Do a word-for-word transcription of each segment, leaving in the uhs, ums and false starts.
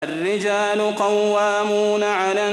الرجال قوامون على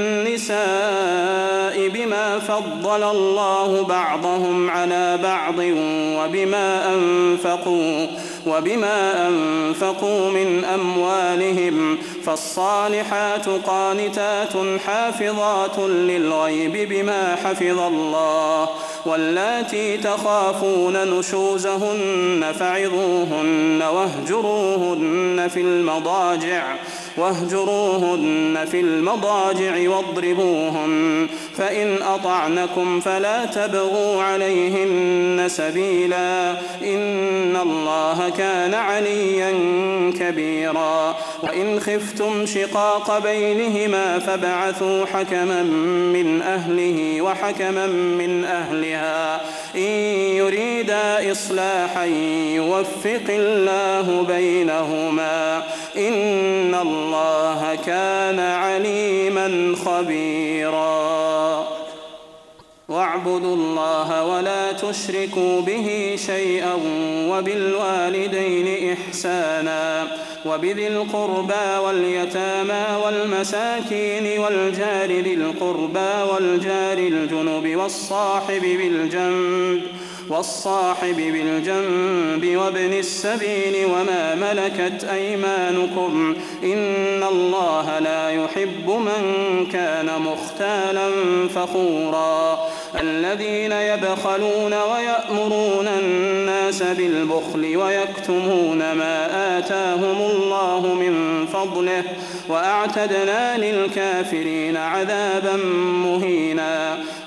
النساء بما فضل الله بعضهم على بعض وبما أنفقوا وبما أنفقوا من أموالهم فالصالحات قانتات حافظات للغيب بما حفظ الله واللاتي تخافون نشوزهن فعظوهن واهجروهن في المضاجع واهجروهن في المضاجع واضربوهن فإن أطعنكم فلا تبغوا عليهن سبيلا إن الله كان عليا كبيرا وإن خفتم شقاق بينهما فابعثوا حكما من أهله وحكما من أهلها إن يريدا إصلاحا يوفق الله بينهما إن الله كان عليما خبيرا واعبدوا الله ولا تشركوا به شيئا وبالوالدين إحسانا وبذي القربى واليتامى والمساكين والجار ذي القربى والجار الجنب والصاحب بالجنب والصاحب بالجنب وابن السبيل وما ملكت أيمانكم إن الله لا يحب من كان مختالا فخورا الذين يبخلون ويأمرون الناس بالبخل ويكتمون ما آتاهم الله من فضله وأعتدنا للكافرين عذابا مهينا